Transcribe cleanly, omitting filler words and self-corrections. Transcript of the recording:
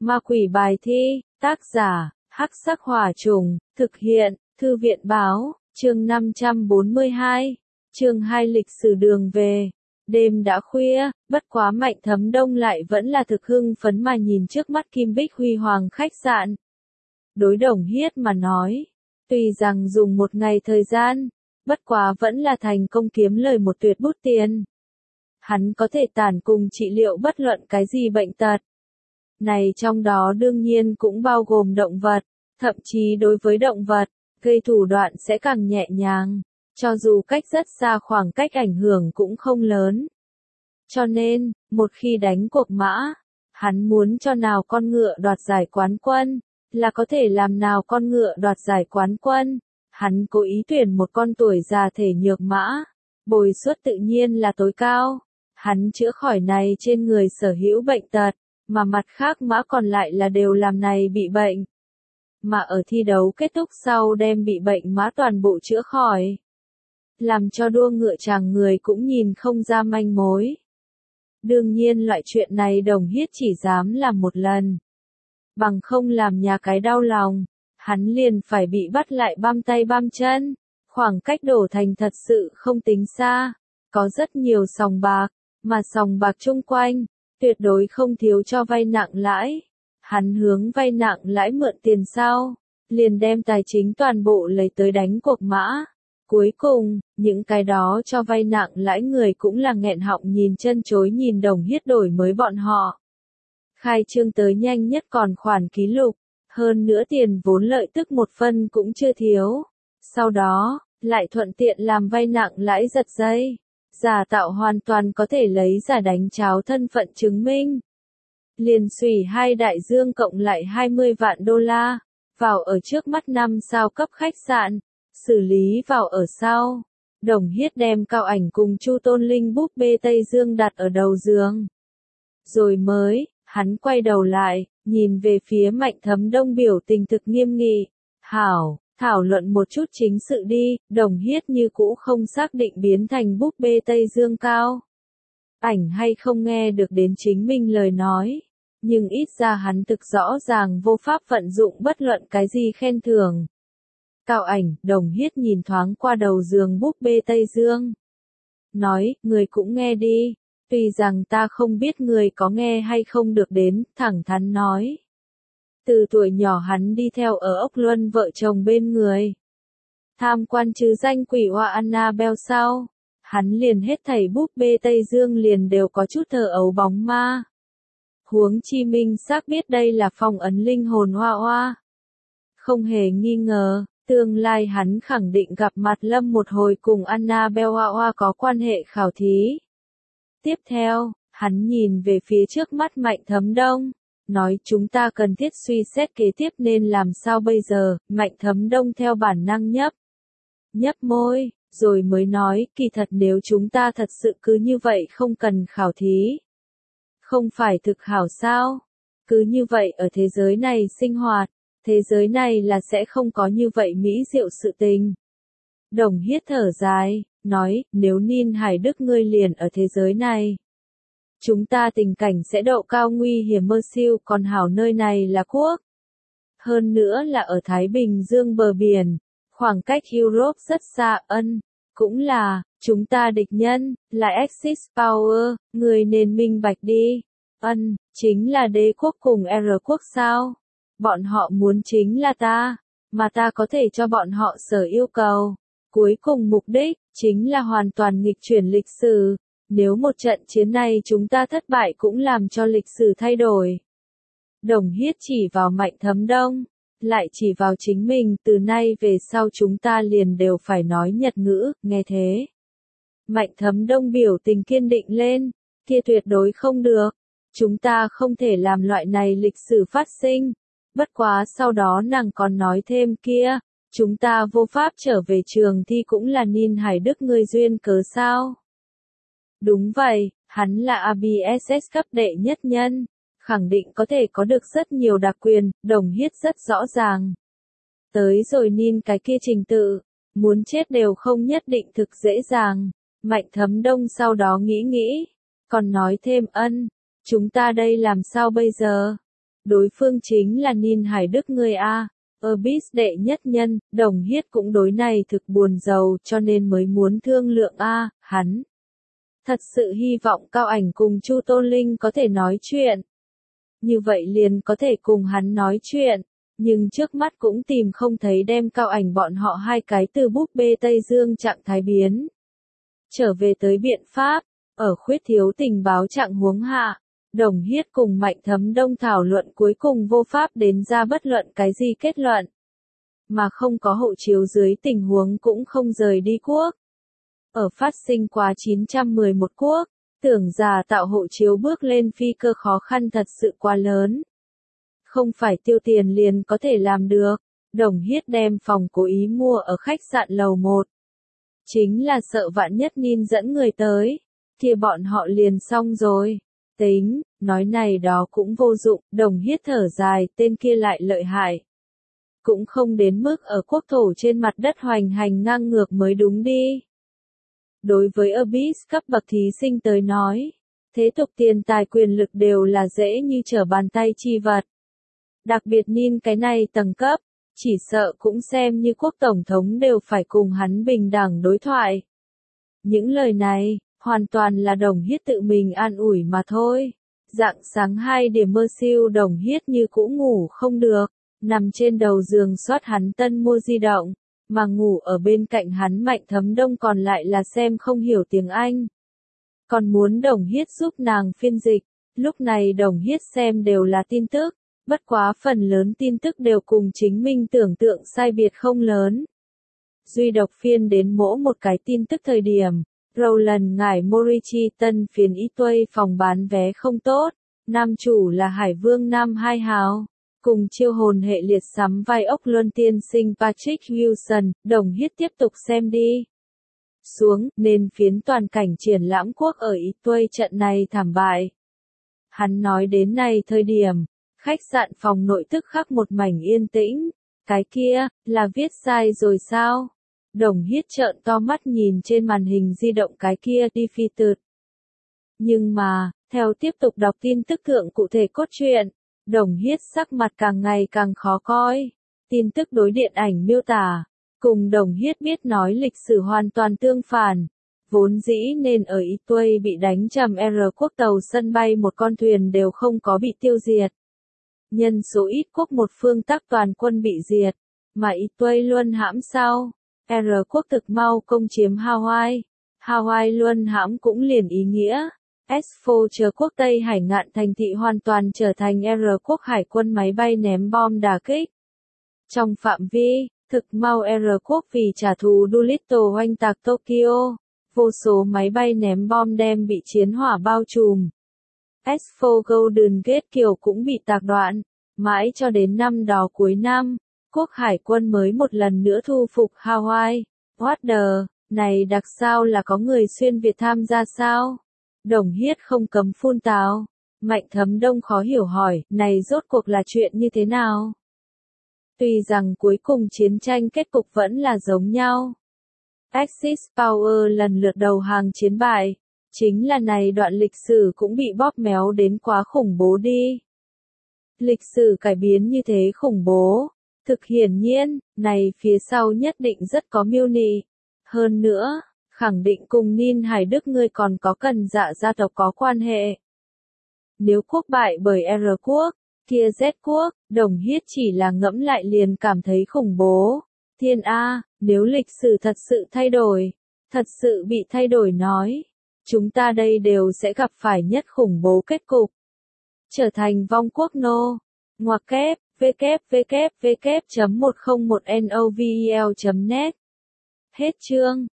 Ma quỷ bài thi, tác giả, Hắc Sắc Hỏa Trùng, thực hiện, Thư viện báo, chương 542, chương 2 lịch sử đường về. Đêm đã khuya, bất quá Mạnh Thấm Đông lại vẫn là thực hưng phấn mà nhìn trước mắt Kim Bích huy hoàng khách sạn. Đối Đồng Hiết mà nói, tuy rằng dùng một ngày thời gian, bất quá vẫn là thành công kiếm lời một tuyệt bút tiền. Hắn có thể tản cùng trị liệu bất luận cái gì bệnh tật. Này trong đó đương nhiên cũng bao gồm động vật, thậm chí đối với động vật, gây thủ đoạn sẽ càng nhẹ nhàng, cho dù cách rất xa khoảng cách ảnh hưởng cũng không lớn. Cho nên, một khi đánh cuộc mã, hắn muốn cho nào con ngựa đoạt giải quán quân, là có thể làm nào con ngựa đoạt giải quán quân. Hắn cố ý tuyển một con tuổi già thể nhược mã, bồi suất tự nhiên là tối cao. Hắn chữa khỏi này trên người sở hữu bệnh tật, mà mặt khác mã còn lại là đều làm này bị bệnh. Mà ở thi đấu kết thúc sau đem bị bệnh mã toàn bộ chữa khỏi. Làm cho đua ngựa chàng người cũng nhìn không ra manh mối. Đương nhiên loại chuyện này Đồng Hiết chỉ dám làm một lần. Bằng không làm nhà cái đau lòng, hắn liền phải bị bắt lại băm tay băm chân. Khoảng cách đổ thành thật sự không tính xa, có rất nhiều sòng bạc, mà sòng bạc chung quanh, tuyệt đối không thiếu cho vay nặng lãi. Hắn hướng vay nặng lãi mượn tiền sau, liền đem tài chính toàn bộ lấy tới đánh cuộc mã. Cuối cùng, những cái đó cho vay nặng lãi người cũng là nghẹn họng nhìn chân chối nhìn Đồng Hiết đổi mới bọn họ. Khai trương tới nhanh nhất còn khoản ký lục, hơn nữa tiền vốn lợi tức một phân cũng chưa thiếu. Sau đó, lại thuận tiện làm vay nặng lãi giật dây. Giả tạo hoàn toàn có thể lấy giả đánh cháo thân phận chứng minh. Liền xùy hai đại dương cộng lại 20 vạn đô la, vào ở trước mắt 5 sao cấp khách sạn, xử lý vào ở sau. Đồng Hiết đem Cao Ảnh cùng Chu Tôn Linh búp bê Tây Dương đặt ở đầu giường. Rồi mới, hắn quay đầu lại, nhìn về phía Mạnh Thấm Đông biểu tình thực nghiêm nghị. Hảo, thảo luận một chút chính sự đi. Đồng Hiết như cũ không xác định biến thành búp bê Tây Dương Cao Ảnh hay không nghe được đến chính mình lời nói. Nhưng ít ra hắn thực rõ ràng vô pháp vận dụng bất luận cái gì khen thưởng. Cao Ảnh, Đồng Hiết nhìn thoáng qua đầu giường búp bê Tây Dương. Nói, người cũng nghe đi. Tuy rằng ta không biết người có nghe hay không được đến, thẳng thắn nói. Từ tuổi nhỏ hắn đi theo ở Ốc Luân vợ chồng bên người. Tham quan chứ danh quỷ hoa Annabelle sau. Hắn liền hết thảy búp bê Tây Dương liền đều có chút thờ ấu bóng ma. Huống chi minh xác biết đây là phong ấn linh hồn hoa hoa. Không hề nghi ngờ, tương lai hắn khẳng định gặp mặt Lâm một hồi cùng Annabelle hoa hoa có quan hệ khảo thí. Tiếp theo, hắn nhìn về phía trước mắt Mạnh Thấm Đông, nói chúng ta cần thiết suy xét kế tiếp nên làm sao bây giờ. Mạnh Thấm Đông theo bản năng nhấp môi, rồi mới nói, kỳ thật nếu chúng ta thật sự cứ như vậy không cần khảo thí. Không phải thực hảo sao? Cứ như vậy ở thế giới này sinh hoạt, thế giới này là sẽ không có như vậy mỹ diệu sự tình. Đồng Hiết thở dài, nói, nếu Ninh Hải Đức ngươi liền ở thế giới này, chúng ta tình cảnh sẽ độ cao nguy hiểm mơ siêu, còn hảo nơi này là quốc. Hơn nữa là ở Thái Bình Dương bờ biển, khoảng cách Europe rất xa. Cũng là, chúng ta địch nhân, là Axis Power, người nên minh bạch đi. Chính là đế quốc cùng R quốc sao? Bọn họ muốn chính là ta, mà ta có thể cho bọn họ sở yêu cầu. Cuối cùng mục đích, chính là hoàn toàn nghịch chuyển lịch sử. Nếu một trận chiến này chúng ta thất bại cũng làm cho lịch sử thay đổi. Đồng Hiết chỉ vào Mạnh Thấm Đông, lại chỉ vào chính mình, từ nay về sau chúng ta liền đều phải nói Nhật ngữ, nghe thế. Mạnh Thấm Đông biểu tình kiên định lên, kia tuyệt đối không được. Chúng ta không thể làm loại này lịch sử phát sinh. Bất quá sau đó nàng còn nói thêm kia, chúng ta vô pháp trở về trường thi cũng là Ninh Hải Đức ngươi duyên cớ sao. Đúng vậy, hắn là ABSS cấp đệ nhất nhân, khẳng định có thể có được rất nhiều đặc quyền. Đồng Hiết rất rõ ràng. Tới rồi Ninh cái kia trình tự, muốn chết đều không nhất định thực dễ dàng. Mạnh Thấm Đông sau đó nghĩ, còn nói thêm chúng ta đây làm sao bây giờ? Đối phương chính là Ninh Hải Đức ngươi a. Obis đệ nhất nhân, Đồng Hiết cũng đối này thực buồn rầu cho nên mới muốn thương lượng a, hắn. Thật sự hy vọng Cao Ảnh cùng Chu Tôn Linh có thể nói chuyện. Như vậy liền có thể cùng hắn nói chuyện, nhưng trước mắt cũng tìm không thấy đem Cao Ảnh bọn họ hai cái từ búp bê Tây Dương trạng thái biến. Trở về tới biện pháp, ở khuyết thiếu tình báo trạng huống hạ, Đồng Hiết cùng Mạnh Thấm Đông thảo luận cuối cùng vô pháp đến ra bất luận cái gì kết luận. Mà không có hộ chiếu dưới tình huống cũng không rời đi quốc. Ở phát sinh quá 911 quốc, tưởng giả tạo hộ chiếu bước lên phi cơ khó khăn thật sự quá lớn. Không phải tiêu tiền liền có thể làm được, Đồng Hiết đem phòng cố ý mua ở khách sạn lầu 1. Chính là sợ vạn nhất Ninh dẫn người tới, kia bọn họ liền xong rồi. Tính, nói này đó cũng vô dụng, Đồng Hiết thở dài, tên kia lại lợi hại. Cũng không đến mức ở quốc thổ trên mặt đất hoành hành ngang ngược mới đúng đi. Đối với Obis cấp bậc thí sinh tới nói, thế tục tiền tài quyền lực đều là dễ như trở bàn tay chi vật. Đặc biệt Ninh cái này tầng cấp, chỉ sợ cũng xem như quốc tổng thống đều phải cùng hắn bình đẳng đối thoại. Những lời này, hoàn toàn là Đồng Hiết tự mình an ủi mà thôi. Rạng sáng 2 điểm mơ siêu Đồng Hiết như cũ ngủ không được, nằm trên đầu giường soát hắn tân mua di động, mà ngủ ở bên cạnh hắn Mạnh Thấm Đông còn lại là xem không hiểu tiếng Anh. Còn muốn Đồng Hiết giúp nàng phiên dịch, lúc này Đồng Hiết xem đều là tin tức, bất quá phần lớn tin tức đều cùng chính mình tưởng tượng sai biệt không lớn. Duy độc phiên đến mỗi một cái tin tức thời điểm. Roland ngải Morichi tân phiến ý tuây phòng bán vé không tốt, nam chủ là Hải Vương Nam Hai Hào, cùng chiêu hồn hệ liệt sắm vai ốc luân tiên sinh Patrick Wilson, Đồng Hiết tiếp tục xem đi. Xuống, nên phiến toàn cảnh triển lãm quốc ở ý tuây trận này thảm bại. Hắn nói đến này thời điểm, khách sạn phòng nội tức khắc một mảnh yên tĩnh, cái kia, là viết sai rồi sao? Đồng Hiết trợn to mắt nhìn trên màn hình di động cái kia defeated. Nhưng mà, theo tiếp tục đọc tin tức thượng cụ thể cốt truyện, Đồng Hiết sắc mặt càng ngày càng khó coi. Tin tức đối điện ảnh miêu tả, cùng Đồng Hiết biết nói lịch sử hoàn toàn tương phản. Vốn dĩ nên ở Ý Tuây bị đánh trầm R quốc tàu sân bay một con thuyền đều không có bị tiêu diệt. Nhân số ít quốc một phương tác toàn quân bị diệt, mà Ý Tuây luân hãm sau. R quốc thực mau công chiếm Hawaii. Hawaii luân hãm cũng liền ý nghĩa. S4 chờ quốc Tây Hải ngạn thành thị hoàn toàn trở thành R quốc hải quân máy bay ném bom đả kích. Trong phạm vi, thực mau R quốc vì trả thù Doolittle oanh tạc Tokyo, vô số máy bay ném bom đem bị chiến hỏa bao trùm. S4 Golden Gate Kiều cũng bị tạc đoạn, mãi cho đến năm đó cuối năm. Quốc hải quân mới một lần nữa thu phục Hawaii. What the, này đặc sao là có người xuyên Việt tham gia sao? Đồng Hiết không cấm phun tào. Mạnh Thấm Đông khó hiểu hỏi, này rốt cuộc là chuyện như thế nào? Tuy rằng cuối cùng chiến tranh kết cục vẫn là giống nhau. Axis Power lần lượt đầu hàng chiến bại. Chính là này đoạn lịch sử cũng bị bóp méo đến quá khủng bố đi. Lịch sử cải biến như thế khủng bố. Thực hiển nhiên, này phía sau nhất định rất có mưu nị. Hơn nữa, khẳng định cùng Ninh Hải Đức ngươi còn có cần dạ gia tộc có quan hệ. Nếu quốc bại bởi R quốc, kia Z quốc, Đồng Hiết chỉ là ngẫm lại liền cảm thấy khủng bố. Thiên A, nếu lịch sử thật sự thay đổi, thật sự bị thay đổi nói, chúng ta đây đều sẽ gặp phải nhất khủng bố kết cục. Trở thành vong quốc nô, ngoặc kép. www.101novel.net. Hết chương.